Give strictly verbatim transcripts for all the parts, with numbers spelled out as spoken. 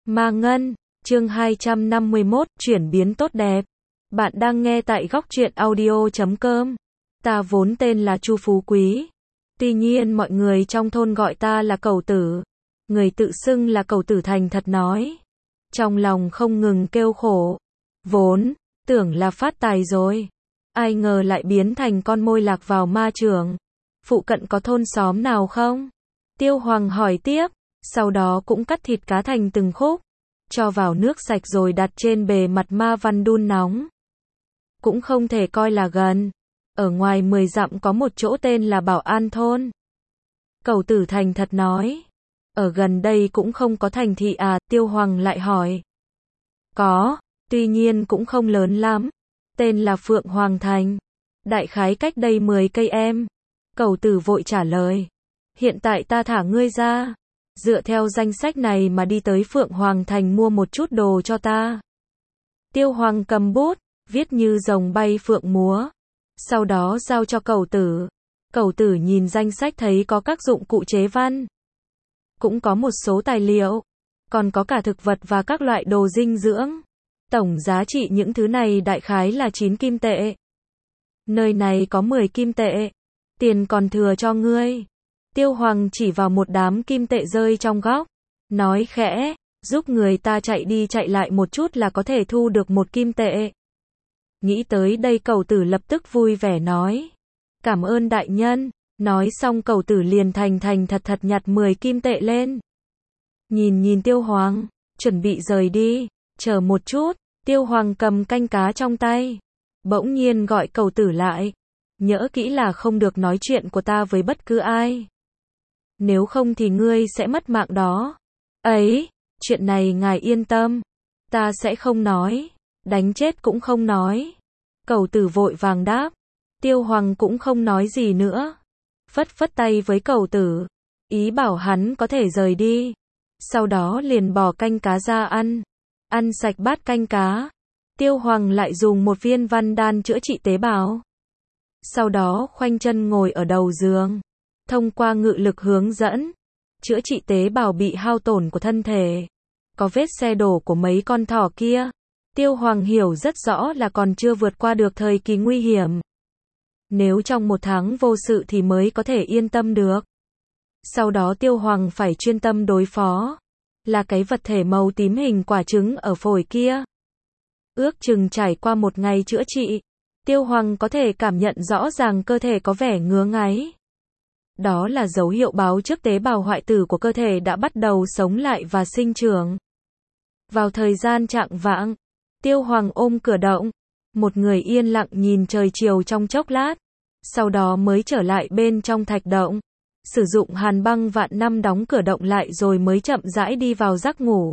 Ma Ngân, chương hai trăm năm mươi mốt, chuyển biến tốt đẹp. Bạn đang nghe tại góc truyện audio chấm com. Ta vốn tên là Chu Phú Quý. Tuy nhiên mọi người trong thôn gọi ta là Cẩu Tử. Người tự xưng là Cẩu Tử thành thật nói. Trong lòng không ngừng kêu khổ. Vốn, tưởng là phát tài rồi. Ai ngờ lại biến thành con môi lạc vào ma trường. Phụ cận có thôn xóm nào không? Tiêu Hoàng hỏi tiếp. Sau đó cũng cắt thịt cá thành từng khúc. Cho vào nước sạch rồi đặt trên bề mặt ma văn đun nóng. Cũng không thể coi là gần. Ở ngoài mười dặm có một chỗ tên là Bảo An Thôn. Cẩu Tử thành thật nói. Ở gần đây cũng không có thành thị à? Tiêu Hoàng lại hỏi. Có, tuy nhiên cũng không lớn lắm. Tên là Phượng Hoàng Thành. Đại khái cách đây mười cây em. Cẩu Tử vội trả lời. Hiện tại ta thả ngươi ra. Dựa theo danh sách này mà đi tới Phượng Hoàng Thành mua một chút đồ cho ta. Tiêu Hoàng cầm bút, viết như rồng bay phượng múa. Sau đó giao cho Cẩu Tử. Cẩu Tử nhìn danh sách thấy có các dụng cụ chế văn. Cũng có một số tài liệu. Còn có cả thực vật và các loại đồ dinh dưỡng. Tổng giá trị những thứ này đại khái là chín kim tệ. Nơi này có mười kim tệ. Tiền còn thừa cho ngươi. Tiêu Hoàng chỉ vào một đám kim tệ rơi trong góc. Nói khẽ, giúp người ta chạy đi chạy lại một chút là có thể thu được một kim tệ. Nghĩ tới đây Cẩu Tử lập tức vui vẻ nói. Cảm ơn đại nhân. Nói xong Cẩu Tử liền thành thành thật thật nhặt mười kim tệ lên. Nhìn nhìn Tiêu Hoàng, chuẩn bị rời đi. Chờ một chút, Tiêu Hoàng cầm canh cá trong tay. Bỗng nhiên gọi Cẩu Tử lại. Nhớ kỹ là không được nói chuyện của ta với bất cứ ai. Nếu không thì ngươi sẽ mất mạng đó. Ấy, chuyện này ngài yên tâm. Ta sẽ không nói. Đánh chết cũng không nói. Cẩu Tử vội vàng đáp. Tiêu Hoàng cũng không nói gì nữa. Phất phất tay với Cẩu Tử. Ý bảo hắn có thể rời đi. Sau đó liền bỏ canh cá ra ăn. Ăn sạch bát canh cá. Tiêu Hoàng lại dùng một viên văn đan chữa trị tế bào. Sau đó khoanh chân ngồi ở đầu giường. Thông qua ngự lực hướng dẫn. Chữa trị tế bào bị hao tổn của thân thể. Có vết xe đổ của mấy con thỏ kia. Tiêu Hoàng hiểu rất rõ là còn chưa vượt qua được thời kỳ nguy hiểm. Nếu trong một tháng vô sự thì mới có thể yên tâm được. Sau đó Tiêu Hoàng phải chuyên tâm đối phó. Là cái vật thể màu tím hình quả trứng ở phổi kia. Ước chừng trải qua một ngày chữa trị. Tiêu Hoàng có thể cảm nhận rõ ràng cơ thể có vẻ ngứa ngáy. Đó là dấu hiệu báo trước tế bào hoại tử của cơ thể đã bắt đầu sống lại và sinh trưởng. Vào thời gian chạng vạng, Tiêu Hoàng ôm cửa động. Một người yên lặng nhìn trời chiều trong chốc lát. Sau đó mới trở lại bên trong thạch động. Sử dụng hàn băng vạn năm đóng cửa động lại rồi mới chậm rãi đi vào giấc ngủ.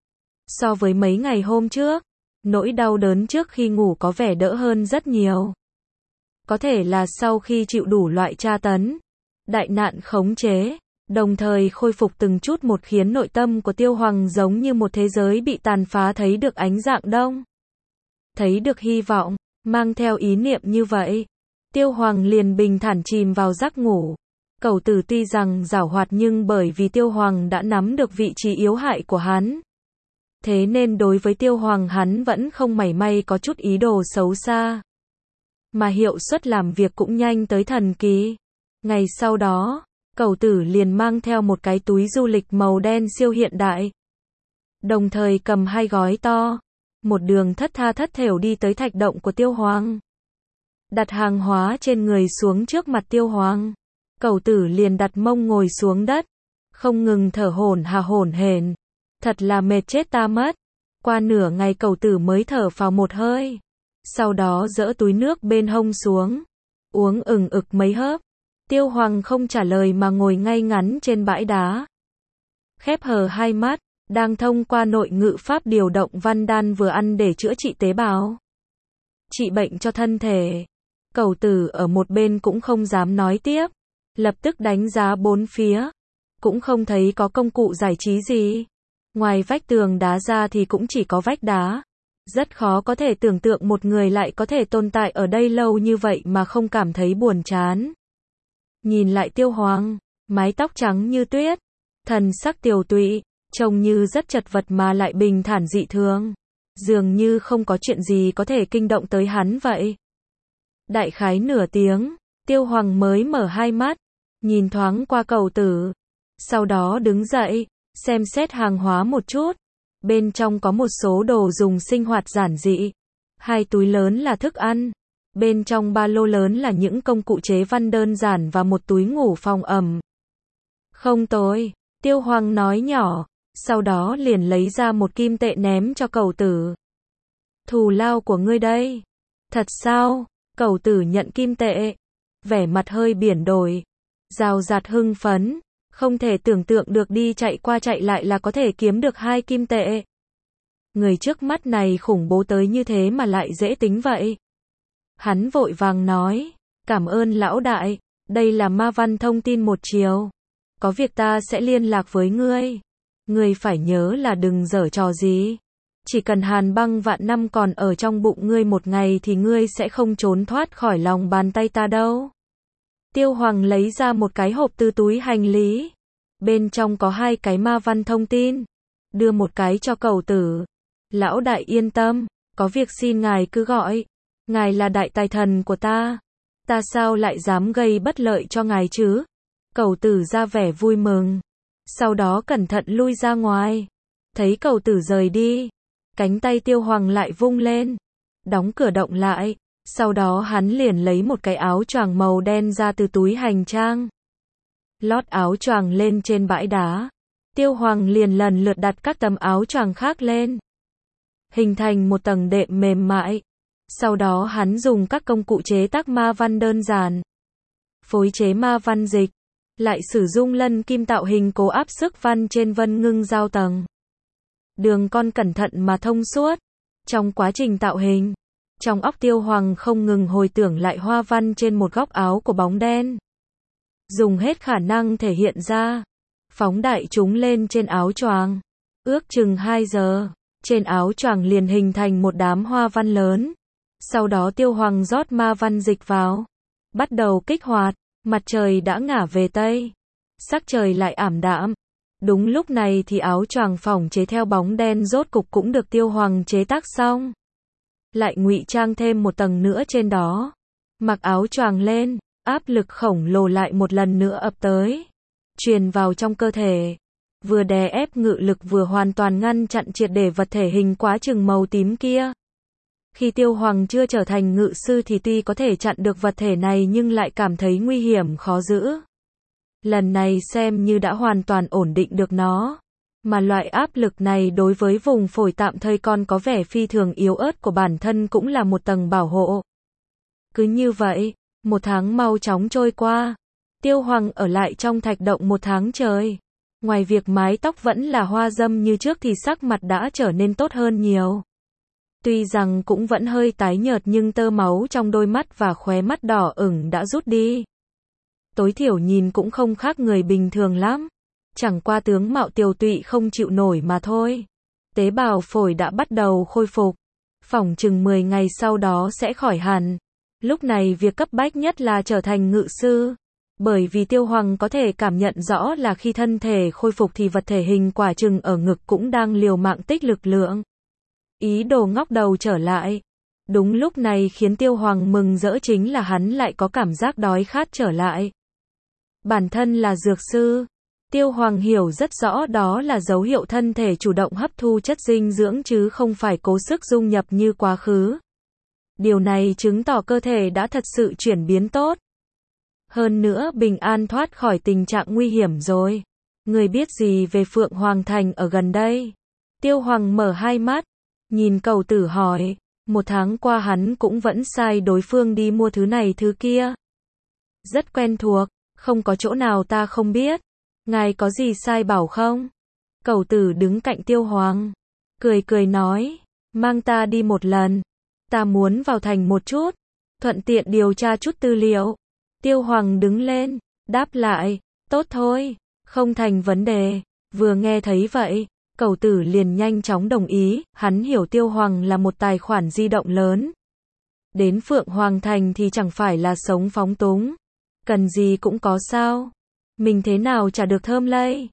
So với mấy ngày hôm trước, nỗi đau đớn trước khi ngủ có vẻ đỡ hơn rất nhiều. Có thể là sau khi chịu đủ loại tra tấn, đại nạn khống chế, đồng thời khôi phục từng chút một khiến nội tâm của Tiêu Hoàng giống như một thế giới bị tàn phá thấy được ánh dạng đông. Thấy được hy vọng, mang theo ý niệm như vậy. Tiêu Hoàng liền bình thản chìm vào giấc ngủ. Cẩu Tử tuy rằng giảo hoạt nhưng bởi vì Tiêu Hoàng đã nắm được vị trí yếu hại của hắn. Thế nên đối với Tiêu Hoàng hắn vẫn không mảy may có chút ý đồ xấu xa. Mà hiệu suất làm việc cũng nhanh tới thần kỳ. Ngày sau đó, Cẩu Tử liền mang theo một cái túi du lịch màu đen siêu hiện đại. Đồng thời cầm hai gói to. Một đường thất tha thất thểu đi tới thạch động của Tiêu Hoàng. Đặt hàng hóa trên người xuống trước mặt Tiêu Hoàng. Cẩu Tử liền đặt mông ngồi xuống đất. Không ngừng thở hổn hà hổn hển. Thật là mệt chết ta mất. Qua nửa ngày Cẩu Tử mới thở phào một hơi. Sau đó giỡ túi nước bên hông xuống. Uống ừng ực mấy hớp. Tiêu Hoàng không trả lời mà ngồi ngay ngắn trên bãi đá. Khép hờ hai mắt. Đang thông qua nội ngự pháp điều động văn đan vừa ăn để chữa trị tế bào. Trị bệnh cho thân thể. Cẩu Tử ở một bên cũng không dám nói tiếp. Lập tức đánh giá bốn phía. Cũng không thấy có công cụ giải trí gì. Ngoài vách tường đá ra thì cũng chỉ có vách đá. Rất khó có thể tưởng tượng một người lại có thể tồn tại ở đây lâu như vậy mà không cảm thấy buồn chán. Nhìn lại Tiêu Hoàng, mái tóc trắng như tuyết, thần sắc tiều tụy, trông như rất chật vật mà lại bình thản dị thường. Dường như không có chuyện gì có thể kinh động tới hắn vậy. Đại khái nửa tiếng, Tiêu Hoàng mới mở hai mắt, nhìn thoáng qua Cẩu Tử. Sau đó đứng dậy, xem xét hàng hóa một chút. Bên trong có một số đồ dùng sinh hoạt giản dị. Hai túi lớn là thức ăn. Bên trong ba lô lớn là những công cụ chế văn đơn giản và một túi ngủ phòng ẩm. Không tồi, Tiêu Hoàng nói nhỏ, sau đó liền lấy ra một kim tệ ném cho Cẩu Tử. Thù lao của ngươi đây. Thật sao? Cẩu Tử nhận kim tệ, vẻ mặt hơi biển đổi, rào rạt hưng phấn, không thể tưởng tượng được đi chạy qua chạy lại là có thể kiếm được hai kim tệ. Người trước mắt này khủng bố tới như thế mà lại dễ tính vậy. Hắn vội vàng nói, cảm ơn lão đại, đây là ma văn thông tin một chiều. Có việc ta sẽ liên lạc với ngươi. Ngươi phải nhớ là đừng giở trò gì. Chỉ cần hàn băng vạn năm còn ở trong bụng ngươi một ngày thì ngươi sẽ không trốn thoát khỏi lòng bàn tay ta đâu. Tiêu Hoàng lấy ra một cái hộp từ túi hành lý. Bên trong có hai cái ma văn thông tin. Đưa một cái cho Cẩu Tử. Lão đại yên tâm, có việc xin ngài cứ gọi. Ngài là đại tài thần của ta. Ta sao lại dám gây bất lợi cho ngài chứ? Cẩu Tử ra vẻ vui mừng. Sau đó cẩn thận lui ra ngoài. Thấy Cẩu Tử rời đi. Cánh tay Tiêu Hoàng lại vung lên. Đóng cửa động lại. Sau đó hắn liền lấy một cái áo choàng màu đen ra từ túi hành trang. Lót áo choàng lên trên bãi đá. Tiêu Hoàng liền lần lượt đặt các tấm áo choàng khác lên. Hình thành một tầng đệm mềm mại. Sau đó hắn dùng các công cụ chế tác ma văn đơn giản. Phối chế ma văn dịch. Lại sử dụng lân kim tạo hình cố áp sức văn trên vân ngưng giao tầng. Đường con cẩn thận mà thông suốt. Trong quá trình tạo hình, trong óc Tiêu Hoàng không ngừng hồi tưởng lại hoa văn trên một góc áo của bóng đen. Dùng hết khả năng thể hiện ra. Phóng đại chúng lên trên áo choàng. Ước chừng hai giờ, trên áo choàng liền hình thành một đám hoa văn lớn. Sau đó Tiêu Hoàng rót ma văn dịch vào. Bắt đầu kích hoạt. Mặt trời đã ngả về Tây. Sắc trời lại ảm đạm. Đúng lúc này thì áo choàng phỏng chế theo bóng đen rốt cục cũng được Tiêu Hoàng chế tác xong. Lại ngụy trang thêm một tầng nữa trên đó. Mặc áo choàng lên, áp lực khổng lồ lại một lần nữa ập tới. Truyền vào trong cơ thể. Vừa đè ép ngự lực vừa hoàn toàn ngăn chặn triệt để vật thể hình quá chừng màu tím kia. Khi Tiêu Hoàng chưa trở thành ngự sư thì tuy có thể chặn được vật thể này nhưng lại cảm thấy nguy hiểm khó giữ. Lần này xem như đã hoàn toàn ổn định được nó. Mà loại áp lực này đối với vùng phổi tạm thời còn có vẻ phi thường yếu ớt của bản thân cũng là một tầng bảo hộ. Cứ như vậy, một tháng mau chóng trôi qua. Tiêu Hoàng ở lại trong thạch động một tháng trời. Ngoài việc mái tóc vẫn là hoa dâm như trước thì sắc mặt đã trở nên tốt hơn nhiều. Tuy rằng cũng vẫn hơi tái nhợt nhưng tơ máu trong đôi mắt và khóe mắt đỏ ửng đã rút đi. Tối thiểu nhìn cũng không khác người bình thường lắm. Chẳng qua tướng mạo tiều tụy không chịu nổi mà thôi. Tế bào phổi đã bắt đầu khôi phục. Phỏng chừng mười ngày sau đó sẽ khỏi hẳn. Lúc này việc cấp bách nhất là trở thành ngự sư. Bởi vì Tiêu Hoàng có thể cảm nhận rõ là khi thân thể khôi phục thì vật thể hình quả chừng ở ngực cũng đang liều mạng tích lực lượng. Ý đồ ngóc đầu trở lại. Đúng lúc này khiến Tiêu Hoàng mừng rỡ chính là hắn lại có cảm giác đói khát trở lại. Bản thân là dược sư. Tiêu Hoàng hiểu rất rõ đó là dấu hiệu thân thể chủ động hấp thu chất dinh dưỡng chứ không phải cố sức dung nhập như quá khứ. Điều này chứng tỏ cơ thể đã thật sự chuyển biến tốt. Hơn nữa bình an thoát khỏi tình trạng nguy hiểm rồi. Người biết gì về Phượng Hoàng Thành ở gần đây? Tiêu Hoàng mở hai mắt. Nhìn Cẩu Tử hỏi. Một tháng qua hắn cũng vẫn sai đối phương đi mua thứ này thứ kia. Rất quen thuộc. Không có chỗ nào ta không biết. Ngài có gì sai bảo không? Cẩu Tử đứng cạnh Tiêu Hoàng. Cười cười nói. Mang ta đi một lần. Ta muốn vào thành một chút. Thuận tiện điều tra chút tư liệu. Tiêu Hoàng đứng lên. Đáp lại. Tốt thôi. Không thành vấn đề. Vừa nghe thấy vậy. Cẩu Tử liền nhanh chóng đồng ý. Hắn hiểu Tiêu Hoàng là một tài khoản di động lớn. Đến Phượng Hoàng Thành thì chẳng phải là sống phóng túng. Cần gì cũng có sao. Mình thế nào chả được thơm lây.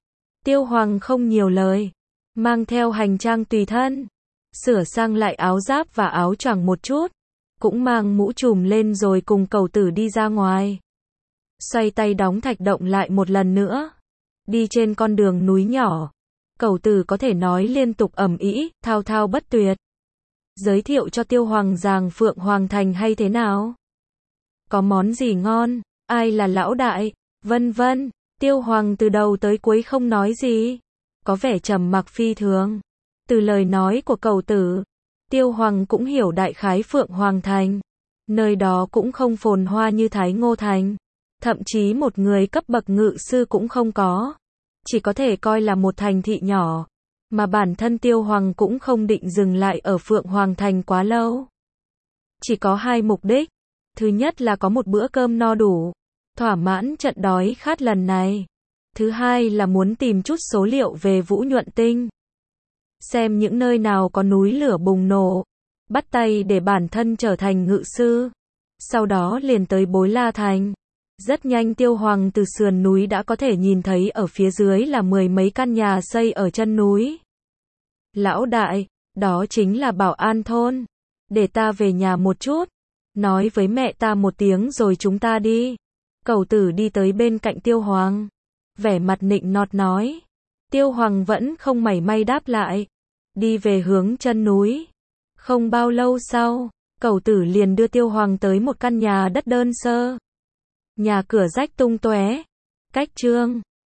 Tiêu Hoàng không nhiều lời, mang theo hành trang tùy thân, sửa sang lại áo giáp và áo choàng một chút, cũng mang mũ trùm lên rồi cùng Cẩu Tử đi ra ngoài. Xoay tay đóng thạch động lại một lần nữa. Đi trên con đường núi nhỏ, Cẩu Tử có thể nói liên tục ầm ĩ, thao thao bất tuyệt. Giới thiệu cho Tiêu Hoàng rằng Phượng Hoàng Thành hay thế nào? Có món gì ngon? Ai là lão đại? Vân vân. Tiêu Hoàng từ đầu tới cuối không nói gì, có vẻ trầm mặc phi thường. Từ lời nói của Cẩu Tử, Tiêu Hoàng cũng hiểu đại khái Phượng Hoàng Thành. Nơi đó cũng không phồn hoa như Thái Ngô Thành. Thậm chí một người cấp bậc ngự sư cũng không có. Chỉ có thể coi là một thành thị nhỏ. Mà bản thân Tiêu Hoàng cũng không định dừng lại ở Phượng Hoàng Thành quá lâu. Chỉ có hai mục đích. Thứ nhất là có một bữa cơm no đủ, thỏa mãn trận đói khát lần này. Thứ hai là muốn tìm chút số liệu về Vũ Nhuận Tinh. Xem những nơi nào có núi lửa bùng nổ. Bắt tay để bản thân trở thành ngự sư. Sau đó liền tới Bối La Thành. Rất nhanh Tiêu Hoàng từ sườn núi đã có thể nhìn thấy ở phía dưới là mười mấy căn nhà xây ở chân núi. Lão đại, đó chính là Bảo An thôn. Để ta về nhà một chút. Nói với mẹ ta một tiếng rồi chúng ta đi. Cẩu Tử đi tới bên cạnh Tiêu Hoàng. Vẻ mặt nịnh nọt nói. Tiêu Hoàng vẫn không mảy may đáp lại. Đi về hướng chân núi. Không bao lâu sau, Cẩu Tử liền đưa Tiêu Hoàng tới một căn nhà đất đơn sơ. Nhà cửa rách tung tóe. Cách chương